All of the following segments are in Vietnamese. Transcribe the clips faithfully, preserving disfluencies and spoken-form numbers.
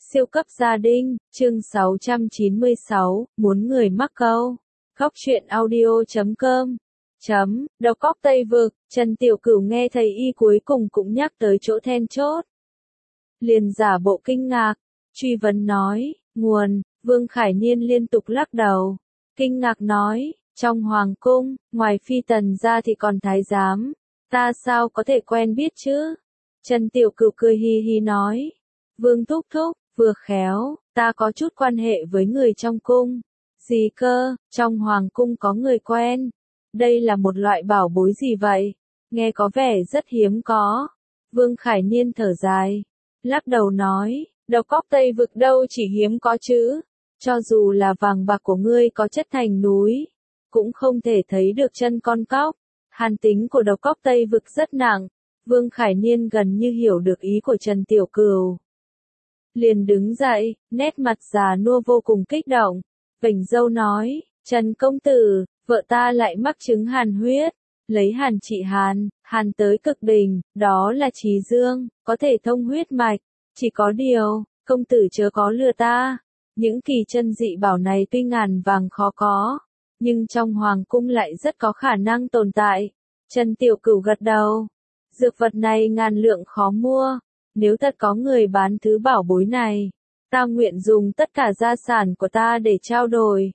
Siêu cấp gia đình, chương sáu trăm chín mươi sáu, muốn người mắc câu. Góc truyện audio chấm com. Chấm, đầu cóc Tây Vực, Trần Tiểu Cửu nghe thầy y cuối cùng cũng nhắc tới chỗ then chốt. Liền giả bộ kinh ngạc, truy vấn nói, nguồn, Vương Khải Niên liên tục lắc đầu. Kinh ngạc nói, trong hoàng cung, ngoài phi tần ra thì còn thái giám, ta sao có thể quen biết chứ? Trần Tiểu Cửu cười hi hi nói, Vương thúc thúc, vừa khéo, ta có chút quan hệ với người trong cung. Gì cơ, trong hoàng cung có người quen. Đây là một loại bảo bối gì vậy? Nghe có vẻ rất hiếm có. Vương Khải Niên thở dài, lắc đầu nói, đầu cóc Tây Vực đâu chỉ hiếm có chứ. Cho dù là vàng bạc của ngươi có chất thành núi, cũng không thể thấy được chân con cóc. Hàn tính của đầu cóc Tây Vực rất nặng. Vương Khải Niên gần như hiểu được ý của Trần Tiểu Cửu. Liền đứng dậy, nét mặt già nua vô cùng kích động, vểnh râu nói, Trần công tử, vợ ta lại mắc chứng hàn huyết, lấy hàn trị hàn, hàn tới cực đỉnh, đó là trí dương, có thể thông huyết mạch, chỉ có điều, công tử chớ có lừa ta, những kỳ chân dị bảo này tuy ngàn vàng khó có, nhưng trong hoàng cung lại rất có khả năng tồn tại. Trần Tiểu Cửu gật đầu, dược vật này ngàn lượng khó mua. Nếu thật có người bán thứ bảo bối này, ta nguyện dùng tất cả gia sản của ta để trao đổi.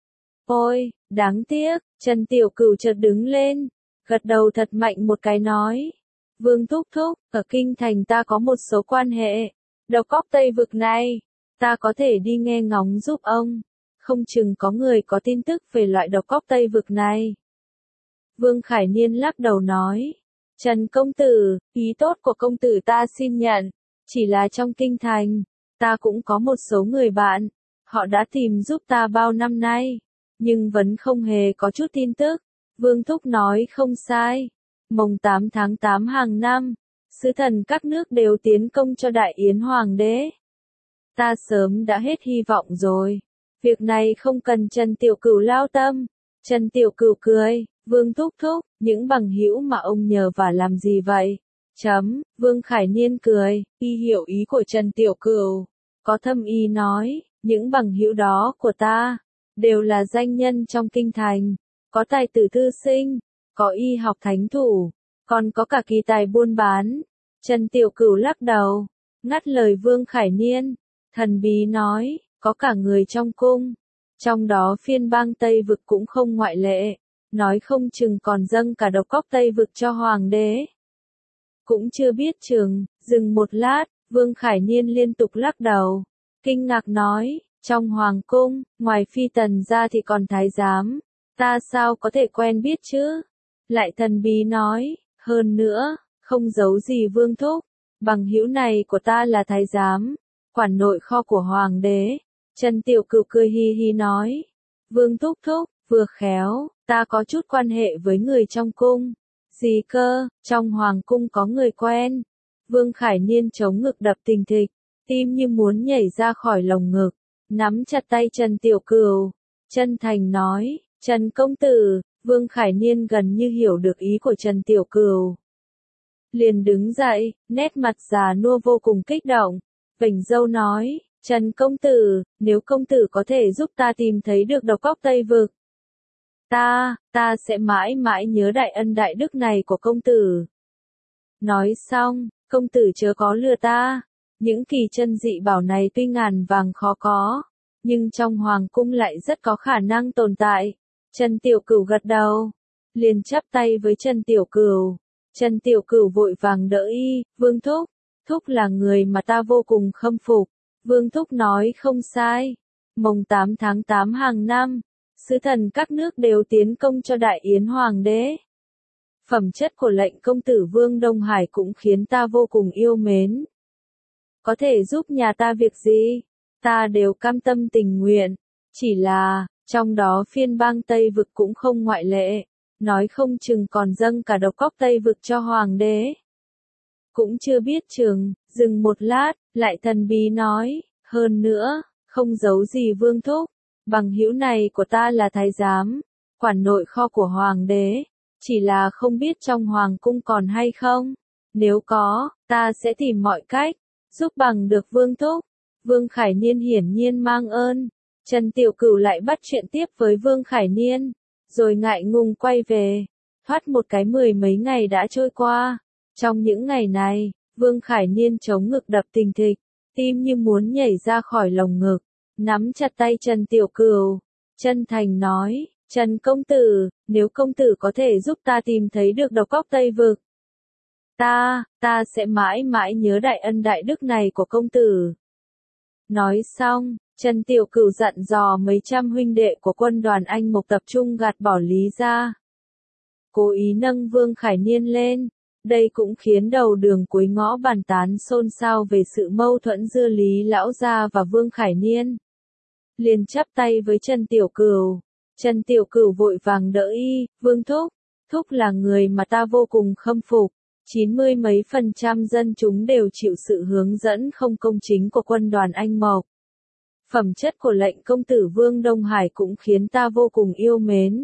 Ôi, đáng tiếc, Trần Tiểu Cửu chợt đứng lên, gật đầu thật mạnh một cái nói. Vương thúc thúc, ở kinh thành ta có một số quan hệ, đầu cóc Tây Vực này, ta có thể đi nghe ngóng giúp ông, không chừng có người có tin tức về loại đầu cóc Tây Vực này. Vương Khải Niên lắc đầu nói. Trần công tử, ý tốt của công tử ta xin nhận, chỉ là trong kinh thành, ta cũng có một số người bạn, họ đã tìm giúp ta bao năm nay, nhưng vẫn không hề có chút tin tức. Vương Thúc nói không sai, mồng tám tháng tám hàng năm, sứ thần các nước đều tiến công cho Đại Yến Hoàng đế. Ta sớm đã hết hy vọng rồi, việc này không cần Trần Tiểu Cửu lao tâm. Trần Tiểu Cửu cười. Vương thúc thúc, những bằng hữu mà ông nhờ và làm gì vậy? Chấm, Vương Khải Niên cười, y hiểu ý của Trần Tiểu Cửu. Có thâm ý nói, những bằng hữu đó của ta, đều là danh nhân trong kinh thành, có tài tử thư sinh, có y học thánh thủ, còn có cả kỳ tài buôn bán. Trần Tiểu Cửu lắc đầu, ngắt lời Vương Khải Niên, thần bí nói, có cả người trong cung, trong đó phiên bang Tây Vực cũng không ngoại lệ. Nói không chừng còn dâng cả đầu cóc Tây Vực cho hoàng đế. Cũng chưa biết chừng, dừng một lát, Vương Khải Niên liên tục lắc đầu. Kinh ngạc nói, trong hoàng cung, ngoài phi tần ra thì còn thái giám. Ta sao có thể quen biết chứ? Lại thần bí nói, hơn nữa, không giấu gì Vương thúc. Bằng hữu này của ta là thái giám, quản nội kho của hoàng đế. Trần Tiểu Cửu cười hi hi nói, Vương thúc thúc, vừa khéo, ta có chút quan hệ với người trong cung. Gì cơ, trong hoàng cung có người quen. Vương Khải Niên chống ngực đập thình thịch, tim như muốn nhảy ra khỏi lồng ngực, nắm chặt tay Trần Tiểu Cửu, chân thành nói, Trần công tử. Vương Khải Niên gần như hiểu được ý của Trần Tiểu Cửu. Liền đứng dậy, nét mặt già nua vô cùng kích động, vểnh râu nói, Trần công tử, nếu công tử có thể giúp ta tìm thấy được đầu cóc Tây Vực, Ta, ta sẽ mãi mãi nhớ đại ân đại đức này của công tử. Nói xong, công tử chớ có lừa ta. Những kỳ chân dị bảo này tuy ngàn vàng khó có, nhưng trong hoàng cung lại rất có khả năng tồn tại. Trần Tiểu Cửu gật đầu, liền chắp tay với Trần Tiểu Cửu. Trần Tiểu Cửu vội vàng đỡ y, Vương Thúc, Thúc là người mà ta vô cùng khâm phục. Vương Thúc nói không sai, mồng tám tháng tám hàng năm, sứ thần các nước đều tiến công cho Đại Yến Hoàng đế. Phẩm chất của lệnh công tử Vương Đông Hải cũng khiến ta vô cùng yêu mến. Có thể giúp nhà ta việc gì, ta đều cam tâm tình nguyện. Chỉ là, trong đó phiên bang Tây Vực cũng không ngoại lệ. Nói không chừng còn dâng cả đầu cóc Tây Vực cho Hoàng đế. Cũng chưa biết chừng, dừng một lát, lại thần bí nói, hơn nữa, không giấu gì Vương thúc. Bằng hữu này của ta là thái giám, quản nội kho của hoàng đế, chỉ là không biết trong hoàng cung còn hay không. Nếu có, ta sẽ tìm mọi cách, giúp bằng được Vương thúc. Vương Khải Niên hiển nhiên mang ơn. Trần Tiểu Cửu lại bắt chuyện tiếp với Vương Khải Niên, rồi ngại ngùng quay về. Thoát một cái mười mấy ngày đã trôi qua. Trong những ngày này, Vương Khải Niên chống ngực đập thình thịch, tim như muốn nhảy ra khỏi lồng ngực, nắm chặt tay Trần Tiểu Cửu, chân thành nói, Trần công tử, nếu công tử có thể giúp ta tìm thấy được độc cóc Tây Vực, ta, ta sẽ mãi mãi nhớ đại ân đại đức này của công tử. Nói xong, Trần Tiểu Cửu dặn dò mấy trăm huynh đệ của quân đoàn Anh Mộc tập trung gạt bỏ Lý gia. Cố ý nâng Vương Khải Niên lên, đây cũng khiến đầu đường cuối ngõ bàn tán xôn xao về sự mâu thuẫn giữa Lý lão gia và Vương Khải Niên. Liền chắp tay với Trần Tiểu Cửu, Trần Tiểu Cửu vội vàng đỡ y, Vương Thúc, Thúc là người mà ta vô cùng khâm phục. Chín mươi mấy phần trăm dân chúng đều chịu sự hướng dẫn không công chính của quân đoàn Anh Mộc. Phẩm chất của lệnh công tử Vương Đông Hải cũng khiến ta vô cùng yêu mến.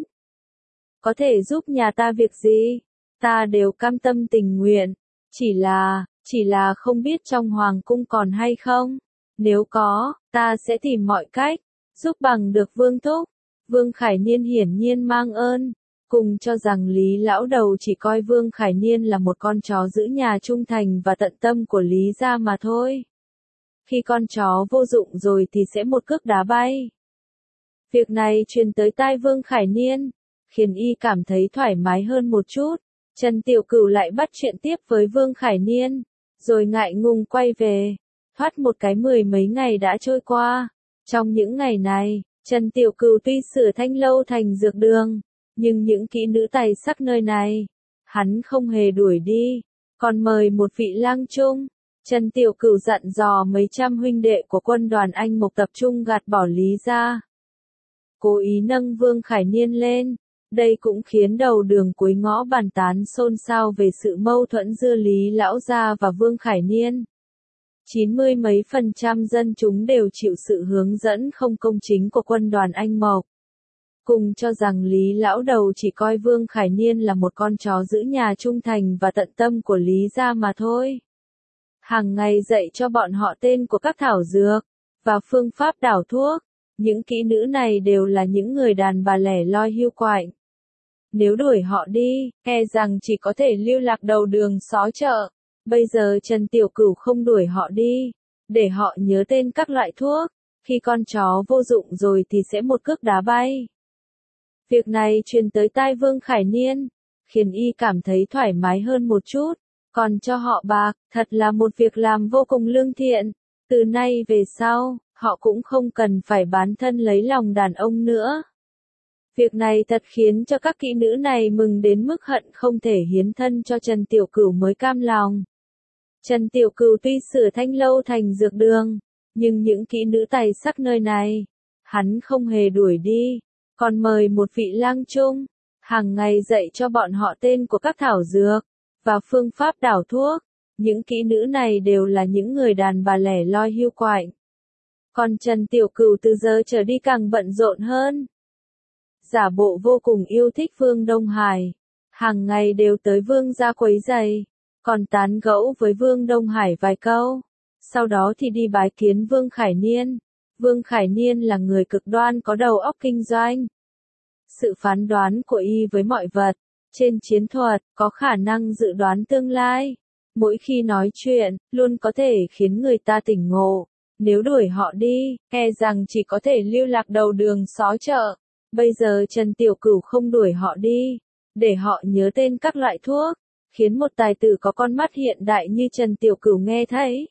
Có thể giúp nhà ta việc gì, ta đều cam tâm tình nguyện. Chỉ là, chỉ là không biết trong hoàng cung còn hay không. Nếu có, ta sẽ tìm mọi cách, giúp bằng được Vương Thúc. Vương Khải Niên hiển nhiên mang ơn. Cùng cho rằng Lý lão đầu chỉ coi Vương Khải Niên là một con chó giữ nhà trung thành và tận tâm của Lý gia mà thôi. Khi con chó vô dụng rồi thì sẽ một cước đá bay. Việc này truyền tới tai Vương Khải Niên, khiến y cảm thấy thoải mái hơn một chút. Trần Tiểu Cửu lại bắt chuyện tiếp với Vương Khải Niên, rồi ngại ngùng quay về. Thoát một cái mười mấy ngày đã trôi qua. Trong những ngày này, Trần Tiểu Cửu tuy sửa thanh lâu thành dược đường, nhưng những kỹ nữ tài sắc nơi này, hắn không hề đuổi đi, còn mời một vị lang trung. Trần Tiểu Cửu dặn dò mấy trăm huynh đệ của quân đoàn Anh Mộc tập trung gạt bỏ Lý gia. Cố ý nâng Vương Khải Niên lên, đây cũng khiến đầu đường cuối ngõ bàn tán xôn xao về sự mâu thuẫn giữa Lý lão gia và Vương Khải Niên. Chín mươi mấy phần trăm dân chúng đều chịu sự hướng dẫn không công chính của quân đoàn Anh Mộc. Cùng cho rằng Lý lão đầu chỉ coi Vương Khải Niên là một con chó giữ nhà trung thành và tận tâm của Lý gia mà thôi. Hàng ngày dạy cho bọn họ tên của các thảo dược, và phương pháp đảo thuốc. Những kỹ nữ này đều là những người đàn bà lẻ loi hiu quạnh. Nếu đuổi họ đi, e rằng chỉ có thể lưu lạc đầu đường xó chợ. Bây giờ Trần Tiểu Cửu không đuổi họ đi, để họ nhớ tên các loại thuốc. Khi con chó vô dụng rồi thì sẽ một cước đá bay. Việc này truyền tới tai Vương Khải Niên, khiến y cảm thấy thoải mái hơn một chút. Còn cho họ bạc, thật là một việc làm vô cùng lương thiện. Từ nay về sau, họ cũng không cần phải bán thân lấy lòng đàn ông nữa. Việc này thật khiến cho các kỹ nữ này mừng đến mức hận không thể hiến thân cho Trần Tiểu Cửu mới cam lòng. Trần Tiểu Cửu tuy sửa thanh lâu thành dược đường, nhưng những kỹ nữ tài sắc nơi này, hắn không hề đuổi đi, còn mời một vị lang trung, hàng ngày dạy cho bọn họ tên của các thảo dược, và phương pháp đảo thuốc. Những kỹ nữ này đều là những người đàn bà lẻ loi hiu quạnh. Còn Trần Tiểu Cửu từ giờ trở đi càng bận rộn hơn. Giả bộ vô cùng yêu thích Vương Đông Hải, hàng ngày đều tới Vương gia quấy giày, còn tán gẫu với Vương Đông Hải vài câu. Sau đó thì đi bái kiến Vương Khải Niên. Vương Khải Niên là người cực đoan có đầu óc kinh doanh. Sự phán đoán của y với mọi vật, trên chiến thuật, có khả năng dự đoán tương lai. Mỗi khi nói chuyện, luôn có thể khiến người ta tỉnh ngộ. Nếu đuổi họ đi, e rằng chỉ có thể lưu lạc đầu đường xó chợ. Bây giờ Trần Tiểu Cửu không đuổi họ đi, để họ nhớ tên các loại thuốc, khiến một tài tử có con mắt hiện đại như Trần Tiểu Cửu nghe thấy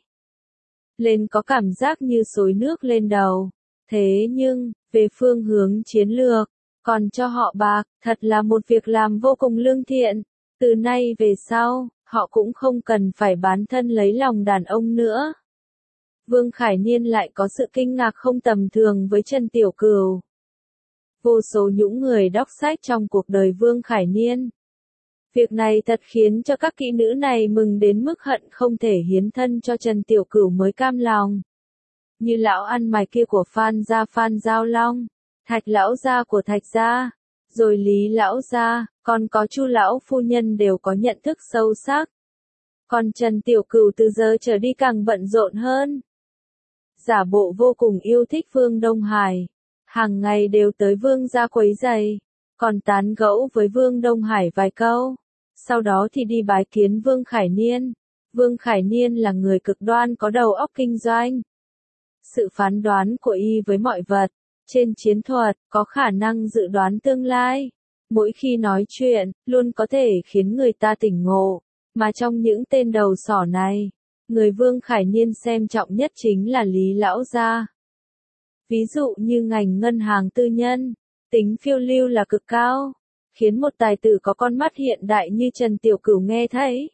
lên có cảm giác như xối nước lên đầu. Thế nhưng, về phương hướng chiến lược, còn cho họ bạc, thật là một việc làm vô cùng lương thiện. Từ nay về sau, họ cũng không cần phải bán thân lấy lòng đàn ông nữa. Vương Khải Niên lại có sự kinh ngạc không tầm thường với Trần Tiểu Cửu. Vô số những người đọc sách trong cuộc đời Vương Khải Niên. Việc này thật khiến cho các kỹ nữ này mừng đến mức hận không thể hiến thân cho Trần Tiểu Cửu mới cam lòng. Như lão ăn mày kia của Phan gia Phan Giao Long, Thạch lão gia của Thạch gia, rồi Lý lão gia, còn có Chu lão phu nhân đều có nhận thức sâu sắc. Còn Trần Tiểu Cửu từ giờ trở đi càng bận rộn hơn. giả bộ vô cùng yêu thích Vương Đông Hải. Hàng ngày đều tới Vương gia quấy giày, còn tán gẫu với Vương Đông Hải vài câu. Sau đó thì đi bái kiến Vương Khải Niên. Vương Khải Niên là người cực đoan có đầu óc kinh doanh. Sự phán đoán của y với mọi vật, trên chiến thuật, có khả năng dự đoán tương lai. Mỗi khi nói chuyện, luôn có thể khiến người ta tỉnh ngộ. Mà trong những tên đầu sỏ này, người Vương Khải Niên xem trọng nhất chính là Lý Lão Gia. Ví dụ như ngành ngân hàng tư nhân, tính phiêu lưu là cực cao, khiến một tài tử có con mắt hiện đại như Trần Tiểu Cửu nghe thấy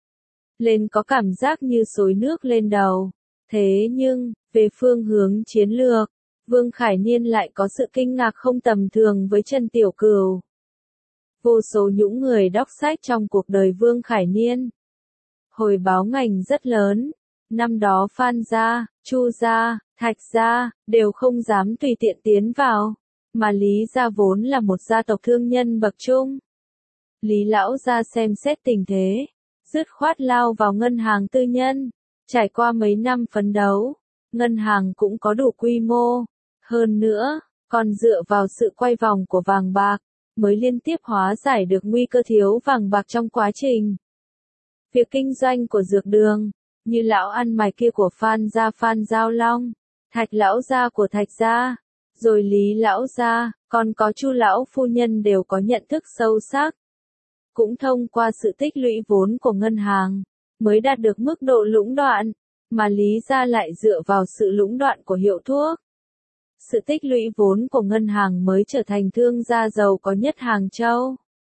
lên có cảm giác như xối nước lên đầu. Thế nhưng, về phương hướng chiến lược, Vương Khải Niên lại có sự kinh ngạc không tầm thường với Trần Tiểu Cửu. Vô số những người đọc sách trong cuộc đời Vương Khải Niên hồi báo ngành rất lớn. Năm đó Phan gia, Chu gia, Thạch gia đều không dám tùy tiện tiến vào, mà Lý gia vốn là một gia tộc thương nhân bậc trung. Lý lão gia xem xét tình thế, dứt khoát lao vào ngân hàng tư nhân. Trải qua mấy năm phấn đấu, ngân hàng cũng có đủ quy mô. Hơn nữa, còn dựa vào sự quay vòng của vàng bạc, mới liên tiếp hóa giải được nguy cơ thiếu vàng bạc trong quá trình. Việc kinh doanh của dược đường, như lão ăn mày kia của Phan gia Phan Giao Long, Thạch lão gia của Thạch gia, rồi Lý lão gia, còn có Chu lão phu nhân đều có nhận thức sâu sắc. Cũng thông qua sự tích lũy vốn của ngân hàng, mới đạt được mức độ lũng đoạn, mà Lý gia lại dựa vào sự lũng đoạn của hiệu thuốc. Sự tích lũy vốn của ngân hàng mới trở thành thương gia giàu có nhất Hàng Châu.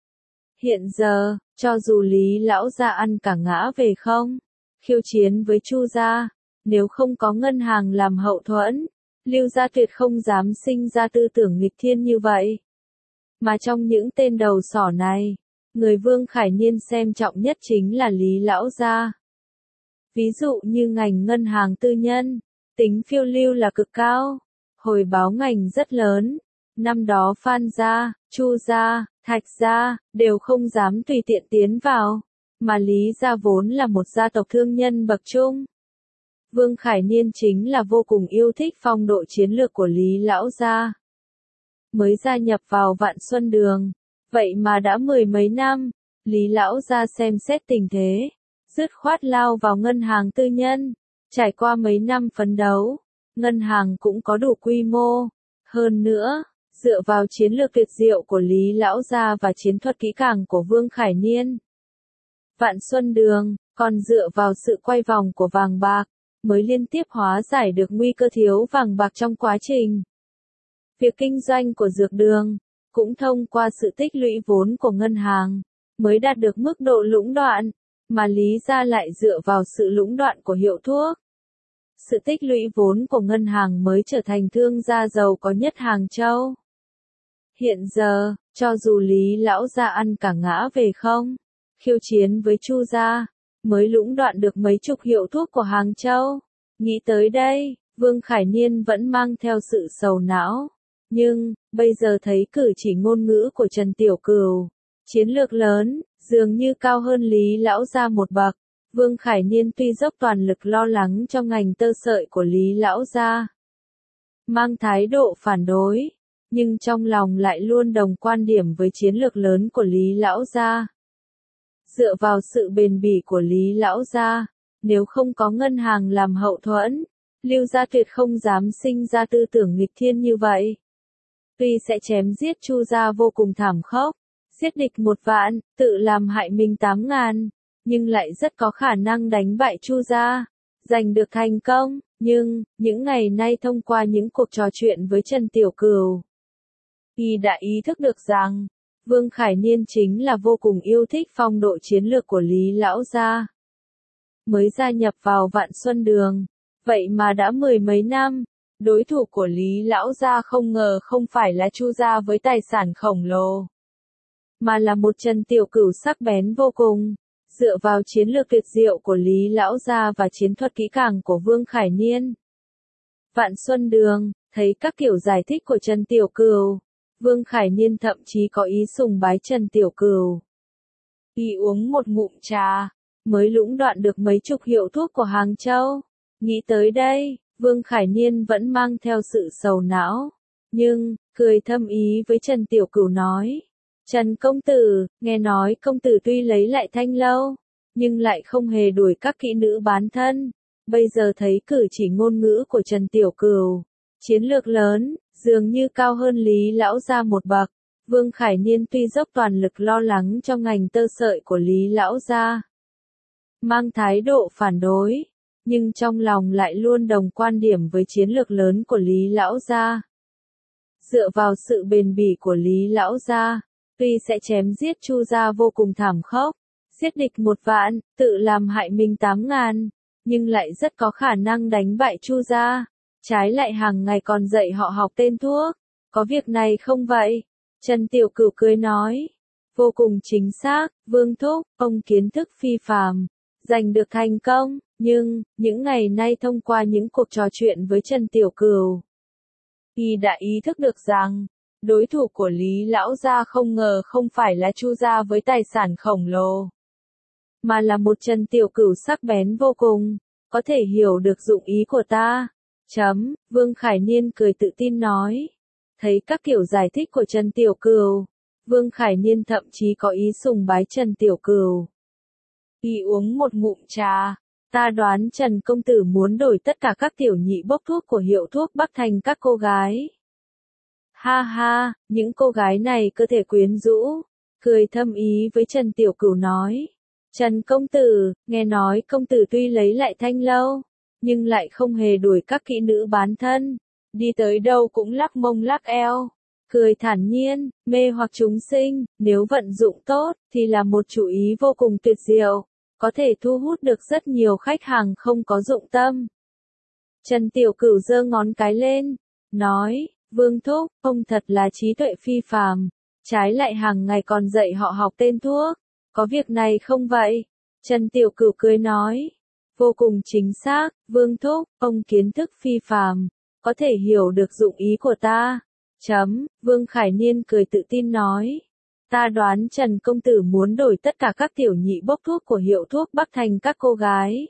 Hiện giờ, cho dù Lý lão gia ăn cả ngã về không, khiêu chiến với Chu gia, nếu không có ngân hàng làm hậu thuẫn, Lưu gia tuyệt không dám sinh ra tư tưởng nghịch thiên như vậy. Mà trong những tên đầu sỏ này, người Vương Khải Niên xem trọng nhất chính là Lý lão gia. Ví dụ như ngành ngân hàng tư nhân, tính phiêu lưu là cực cao, hồi báo ngành rất lớn. Năm đó Phan gia, Chu gia, Thạch gia đều không dám tùy tiện tiến vào, mà Lý gia vốn là một gia tộc thương nhân bậc trung. Vương Khải Niên chính là vô cùng yêu thích phong độ chiến lược của Lý lão gia. Mới gia nhập vào Vạn Xuân Đường, vậy mà đã mười mấy năm, Lý lão gia xem xét tình thế, dứt khoát lao vào ngân hàng tư nhân. Trải qua mấy năm phấn đấu, ngân hàng cũng có đủ quy mô. Hơn nữa, dựa vào chiến lược tuyệt diệu của Lý lão gia và chiến thuật kỹ càng của Vương Khải Niên, Vạn Xuân Đường còn dựa vào sự quay vòng của vàng bạc, mới liên tiếp hóa giải được nguy cơ thiếu vàng bạc trong quá trình. Việc kinh doanh của dược đường, cũng thông qua sự tích lũy vốn của ngân hàng, mới đạt được mức độ lũng đoạn, mà Lý gia lại dựa vào sự lũng đoạn của hiệu thuốc. Sự tích lũy vốn của ngân hàng mới trở thành thương gia giàu có nhất Hàng Châu. Hiện giờ, cho dù Lý lão gia ăn cả ngã về không, khiêu chiến với Chu gia, mới lũng đoạn được mấy chục hiệu thuốc của Hàng Châu. Nghĩ tới đây, Vương Khải Niên vẫn mang theo sự sầu não. Nhưng, bây giờ thấy cử chỉ ngôn ngữ của Trần Tiểu Cửu, chiến lược lớn, dường như cao hơn Lý lão gia một bậc. Vương Khải Niên tuy dốc toàn lực lo lắng cho ngành tơ sợi của Lý lão gia, mang thái độ phản đối, nhưng trong lòng lại luôn đồng quan điểm với chiến lược lớn của Lý lão gia. Dựa vào sự bền bỉ của Lý lão gia, nếu không có ngân hàng làm hậu thuẫn, Lưu gia tuyệt không dám sinh ra tư tưởng nghịch thiên như vậy. Tuy sẽ chém giết Chu gia vô cùng thảm khốc, giết địch một vạn, tự làm hại mình tám ngàn, nhưng lại rất có khả năng đánh bại Chu gia, giành được thành công. Nhưng, những ngày nay thông qua những cuộc trò chuyện với Trần Tiểu Cửu, y đã ý thức được rằng, Vương Khải Niên chính là vô cùng yêu thích phong độ chiến lược của Lý lão gia. Mới gia nhập vào Vạn Xuân Đường, vậy mà đã mười mấy năm, đối thủ của Lý lão gia không ngờ không phải là Chu gia với tài sản khổng lồ, mà là một Trần Tiểu Cửu sắc bén vô cùng. Dựa vào chiến lược tuyệt diệu của Lý lão gia và chiến thuật kỹ càng của Vương Khải Niên, Vạn Xuân Đường thấy các kiểu giải thích của Trần Tiểu Cửu, Vương Khải Niên thậm chí có ý sùng bái Trần Tiểu Cửu. Y uống một ngụm trà, mới lũng đoạn được mấy chục hiệu thuốc của Hàng Châu. Nghĩ tới đây, Vương Khải Niên vẫn mang theo sự sầu não, nhưng, cười thâm ý với Trần Tiểu Cửu nói. Trần công tử, nghe nói công tử tuy lấy lại Thanh Lâu, nhưng lại không hề đuổi các kỹ nữ bán thân. Bây giờ thấy cử chỉ ngôn ngữ của Trần Tiểu Cửu, chiến lược lớn, dường như cao hơn Lý Lão Gia một bậc. Vương Khải Niên tuy dốc toàn lực lo lắng cho ngành tơ sợi của Lý Lão Gia, mang thái độ phản đối, nhưng trong lòng lại luôn đồng quan điểm với chiến lược lớn của Lý Lão Gia. Dựa vào sự bền bỉ của Lý Lão Gia, tuy sẽ chém giết Chu gia vô cùng thảm khốc, giết địch một vạn, tự làm hại mình tám ngàn, nhưng lại rất có khả năng đánh bại Chu gia. Trái lại hàng ngày còn dạy họ học tên thuốc, có việc này không vậy? Trần Tiểu Cửu cười nói, vô cùng chính xác, Vương thúc, ông kiến thức phi phàm, giành được thành công, nhưng, những ngày nay thông qua những cuộc trò chuyện với Trần Tiểu Cửu, y đã ý thức được rằng, đối thủ của Lý Lão Gia không ngờ không phải là Chu gia với tài sản khổng lồ, mà là một Trần Tiểu Cửu sắc bén vô cùng, có thể hiểu được dụng ý của ta. Chấm, Vương Khải Niên cười tự tin nói. Thấy các kiểu giải thích của Trần Tiểu Cửu, Vương Khải Niên thậm chí có ý sùng bái Trần Tiểu Cửu. Y uống một ngụm trà, ta đoán Trần công tử muốn đổi tất cả các tiểu nhị bốc thuốc của hiệu thuốc Bắc thành các cô gái. Ha ha, những cô gái này cơ thể quyến rũ, cười thâm ý với Trần Tiểu Cửu nói. Trần công tử, nghe nói công tử tuy lấy lại Thanh Lâu, nhưng lại không hề đuổi các kỹ nữ bán thân, đi tới đâu cũng lắc mông lắc eo, cười thản nhiên, mê hoặc chúng sinh, nếu vận dụng tốt, thì là một chủ ý vô cùng tuyệt diệu, có thể thu hút được rất nhiều khách hàng không có dụng tâm. Trần Tiểu Cửu giơ ngón cái lên, nói, Vương thúc, ông thật là trí tuệ phi phàm, trái lại hàng ngày còn dạy họ học tên thuốc, có việc này không vậy? Trần Tiểu Cửu cười nói, vô cùng chính xác, Vương thúc, ông kiến thức phi phàm, có thể hiểu được dụng ý của ta. Chấm, Vương Khải Niên cười tự tin nói, ta đoán Trần công tử muốn đổi tất cả các tiểu nhị bốc thuốc của hiệu thuốc Bắc thành các cô gái.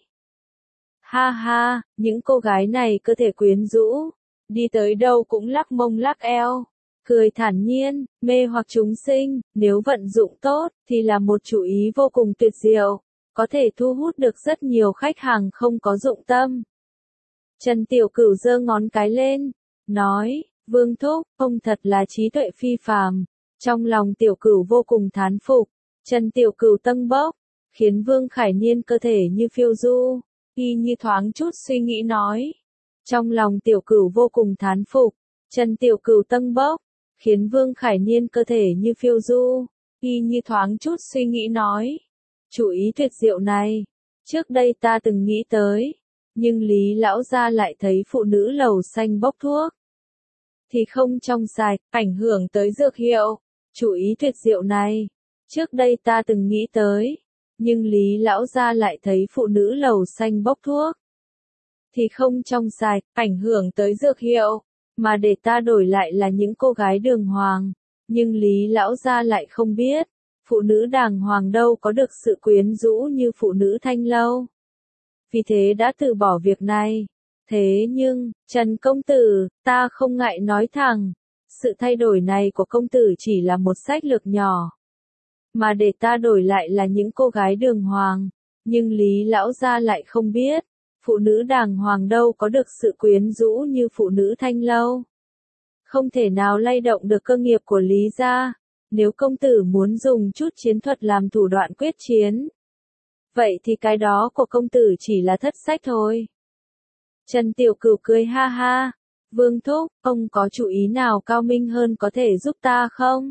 Ha ha, những cô gái này cơ thể quyến rũ, đi tới đâu cũng lắc mông lắc eo, cười thản nhiên, mê hoặc chúng sinh, nếu vận dụng tốt, thì là một chủ ý vô cùng tuyệt diệu, có thể thu hút được rất nhiều khách hàng không có dụng tâm. Trần Tiểu Cửu giơ ngón cái lên, nói, Vương thúc, ông thật là trí tuệ phi phàm. Trong lòng Tiểu Cửu vô cùng thán phục, Trần Tiểu Cửu tâng bốc, khiến Vương Khải Niên cơ thể như phiêu du, y như thoáng chút suy nghĩ nói. Trong lòng Tiểu Cửu vô cùng thán phục, Trần Tiểu Cửu tâng bốc, khiến Vương Khải Niên cơ thể như phiêu du, y như thoáng chút suy nghĩ nói. Chủ ý tuyệt diệu này, trước đây ta từng nghĩ tới, nhưng Lý Lão Gia lại thấy phụ nữ lầu xanh bốc thuốc, thì không trong sạch, ảnh hưởng tới dược hiệu. Chủ ý tuyệt diệu này, trước đây ta từng nghĩ tới, nhưng Lý Lão Gia lại thấy phụ nữ lầu xanh bốc thuốc, thì không trong sạch, ảnh hưởng tới dược hiệu, mà để ta đổi lại là những cô gái đường hoàng, nhưng Lý Lão Gia lại không biết, phụ nữ đàng hoàng đâu có được sự quyến rũ như phụ nữ Thanh Lâu. Vì thế đã từ bỏ việc này. Thế nhưng, Trần công tử, ta không ngại nói thẳng, sự thay đổi này của công tử chỉ là một sách lược nhỏ, mà để ta đổi lại là những cô gái đường hoàng, nhưng Lý Lão Gia lại không biết, phụ nữ đàng hoàng đâu có được sự quyến rũ như phụ nữ Thanh Lâu. Không thể nào lay động được cơ nghiệp của Lý gia, nếu công tử muốn dùng chút chiến thuật làm thủ đoạn quyết chiến, vậy thì cái đó của công tử chỉ là thất sách thôi. Trần Tiểu Cửu cười ha ha, Vương thúc, ông có chủ ý nào cao minh hơn có thể giúp ta không?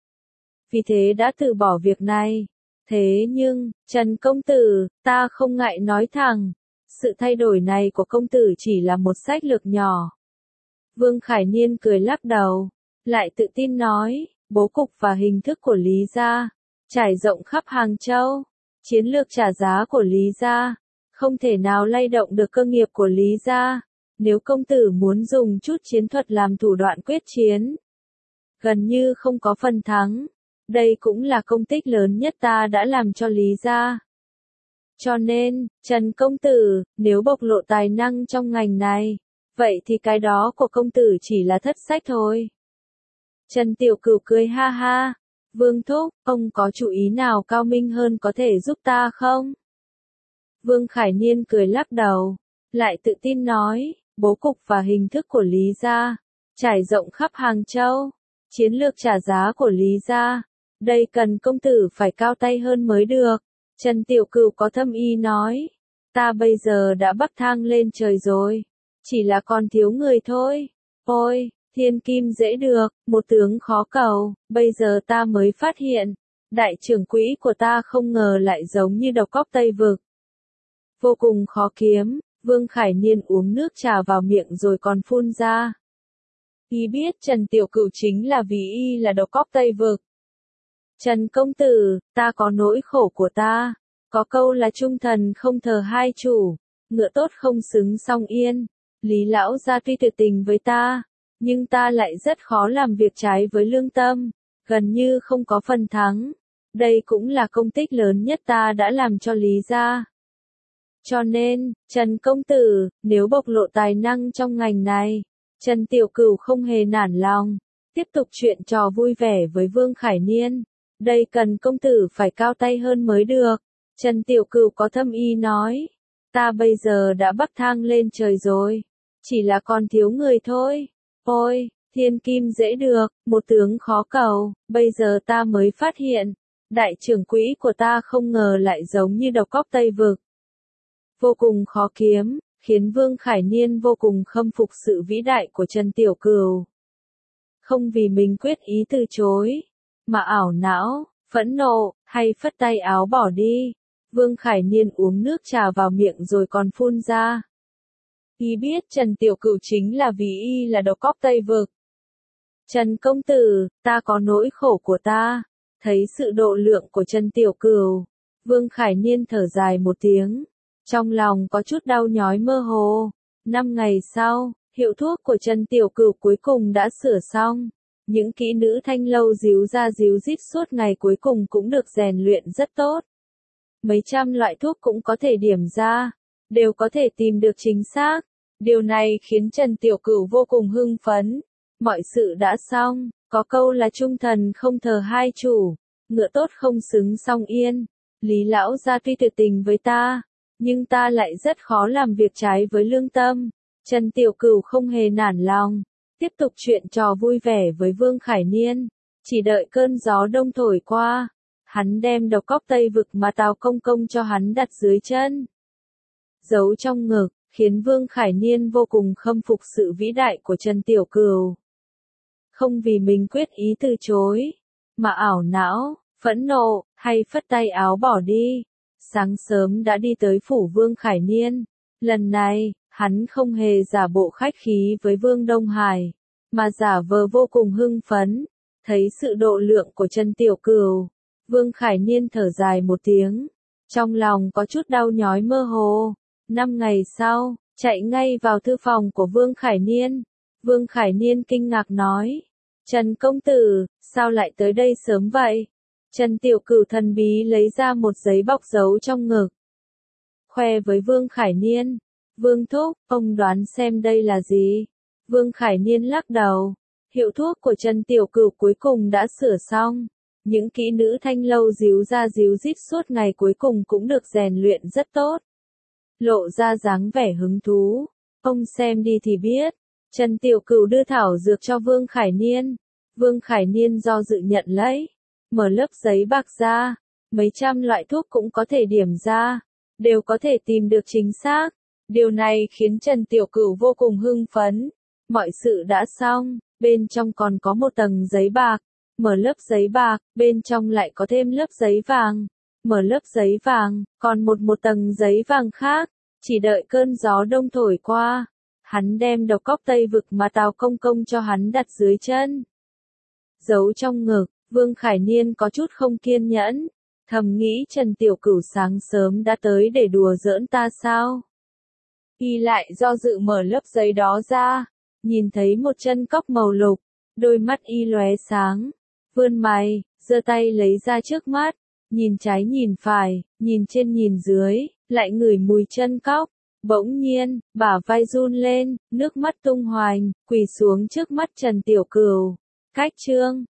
Vì thế đã từ bỏ việc này. Thế nhưng, Trần công tử, ta không ngại nói thẳng, sự thay đổi này của công tử chỉ là một sách lược nhỏ. Vương Khải Niên cười lắc đầu, lại tự tin nói, bố cục và hình thức của Lý gia, trải rộng khắp Hàng Châu, chiến lược trả giá của Lý gia, không thể nào lay động được cơ nghiệp của Lý gia, nếu công tử muốn dùng chút chiến thuật làm thủ đoạn quyết chiến, gần như không có phần thắng. Đây cũng là công tích lớn nhất ta đã làm cho Lý gia. Cho nên, Trần công tử, nếu bộc lộ tài năng trong ngành này, Vậy thì cái đó của công tử chỉ là thất sách thôi. Trần Tiểu Cửu cười ha ha. Vương thúc, ông có chủ ý nào cao minh hơn có thể giúp ta không? Vương Khải Niên cười lắc đầu, lại tự tin nói, bố cục và hình thức của Lý gia, trải rộng khắp Hàng Châu, chiến lược trả giá của Lý gia, đây cần công tử phải cao tay hơn mới được. Trần Tiểu Cửu có thâm ý nói, ta bây giờ đã bắc thang lên trời rồi, chỉ là còn thiếu người thôi. Ôi, thiên kim dễ được, một tướng khó cầu, bây giờ ta mới phát hiện, đại trưởng quỹ của ta không ngờ lại giống như độc cóc Tây Vực. Vô cùng khó kiếm, Vương Khải Niên uống nước trà vào miệng rồi còn phun ra. Y biết Trần Tiểu Cửu chính là vì y là độc cóc Tây Vực. Trần công tử, ta có nỗi khổ của ta, có câu là trung thần không thờ hai chủ, ngựa tốt không xứng song yên. Lý lão gia tuy tuyệt tình với ta, nhưng ta lại rất khó làm việc trái với lương tâm, gần như không có phần thắng. Đây cũng là công tích lớn nhất ta đã làm cho Lý gia. Cho nên, Trần công tử, nếu bộc lộ tài năng trong ngành này, Trần Tiểu Cửu không hề nản lòng, tiếp tục chuyện trò vui vẻ với Vương Khải Niên. Đây cần công tử phải cao tay hơn mới được. Trần Tiểu Cửu có thâm ý nói, ta bây giờ đã bắc thang lên trời rồi, chỉ là còn thiếu người thôi. Ôi, thiên kim dễ được, một tướng khó cầu, bây giờ ta mới phát hiện, đại trưởng quỹ của ta không ngờ lại giống như độc cóc Tây Vực. Vô cùng khó kiếm, khiến Vương Khải Niên vô cùng khâm phục sự vĩ đại của Trần Tiểu Cửu. Không vì mình quyết ý từ chối, mà ảo não, phẫn nộ, hay phất tay áo bỏ đi. Vương Khải Niên uống nước trà vào miệng rồi còn phun ra. Y biết Trần Tiểu Cửu chính là vì y là độc cóc Tây Vực. Trần công tử, ta có nỗi khổ của ta. Thấy sự độ lượng của Trần Tiểu Cửu, Vương Khải Niên thở dài một tiếng. Trong lòng có chút đau nhói mơ hồ. Năm ngày sau, hiệu thuốc của Trần Tiểu Cửu cuối cùng đã sửa xong. Những kỹ nữ thanh lâu díu ra díu dít suốt ngày cuối cùng cũng được rèn luyện rất tốt. Mấy trăm loại thuốc cũng có thể điểm ra, đều có thể tìm được chính xác. Điều này khiến Trần Tiểu Cửu vô cùng hưng phấn. Mọi sự đã xong, có câu là trung thần không thờ hai chủ, ngựa tốt không xứng song yên. Lý lão gia tuy tuyệt tình với ta, nhưng ta lại rất khó làm việc trái với lương tâm. Trần Tiểu Cửu không hề nản lòng, tiếp tục chuyện trò vui vẻ với Vương Khải Niên. Chỉ đợi cơn gió đông thổi qua, hắn đem độc cóc Tây Vực mà Tào Công Công cho hắn đặt dưới chân, giấu trong ngực, khiến Vương Khải Niên vô cùng khâm phục sự vĩ đại của Trần Tiểu Cửu. Không vì mình quyết ý từ chối, mà ảo não, phẫn nộ, hay phất tay áo bỏ đi. Sáng sớm đã đi tới phủ Vương Khải Niên. Lần này, hắn không hề giả bộ khách khí với Vương Đông Hải, mà giả vờ vô cùng hưng phấn. Thấy sự độ lượng của Trần Tiểu Cửu, Vương Khải Niên thở dài một tiếng. Trong lòng có chút đau nhói mơ hồ. Năm ngày sau, chạy ngay vào thư phòng của Vương Khải Niên. Vương Khải Niên kinh ngạc nói, Trần công tử, sao lại tới đây sớm vậy? Trần Tiểu Cửu thần bí lấy ra một giấy bọc giấu trong ngực, khoe với Vương Khải Niên. Vương thúc, ông đoán xem đây là gì? Vương Khải Niên lắc đầu. Hiệu thuốc của Trần Tiểu Cửu cuối cùng đã sửa xong. Những kỹ nữ thanh lâu díu ra díu dít suốt ngày cuối cùng cũng được rèn luyện rất tốt. Lộ ra dáng vẻ hứng thú. Ông xem đi thì biết. Trần Tiểu Cửu đưa thảo dược cho Vương Khải Niên. Vương Khải Niên do dự nhận lấy. Mở lớp giấy bạc ra. Mấy trăm loại thuốc cũng có thể điểm ra. Đều có thể tìm được chính xác. Điều này khiến Trần Tiểu Cửu vô cùng hưng phấn. Mọi sự đã xong. Bên trong còn có một tầng giấy bạc. Mở lớp giấy bạc, bên trong lại có thêm lớp giấy vàng. Mở lớp giấy vàng, còn một một tầng giấy vàng khác. Chỉ đợi cơn gió đông thổi qua, hắn đem độc cóc Tây Vực mà Tào Công Công cho hắn đặt dưới chân, giấu trong ngực. Vương Khải Niên có chút không kiên nhẫn, thầm nghĩ Trần Tiểu Cửu sáng sớm đã tới để đùa giỡn ta sao? Y lại do dự mở lớp giấy đó ra, nhìn thấy một chân cóc màu lục, đôi mắt y lóe sáng, vươn mày, giơ tay lấy ra trước mắt, nhìn trái nhìn phải, nhìn trên nhìn dưới, lại ngửi mùi chân cóc, Bỗng nhiên, bả vai run lên, nước mắt tung hoành, quỳ xuống trước mắt Trần Tiểu Cửu. Cách chương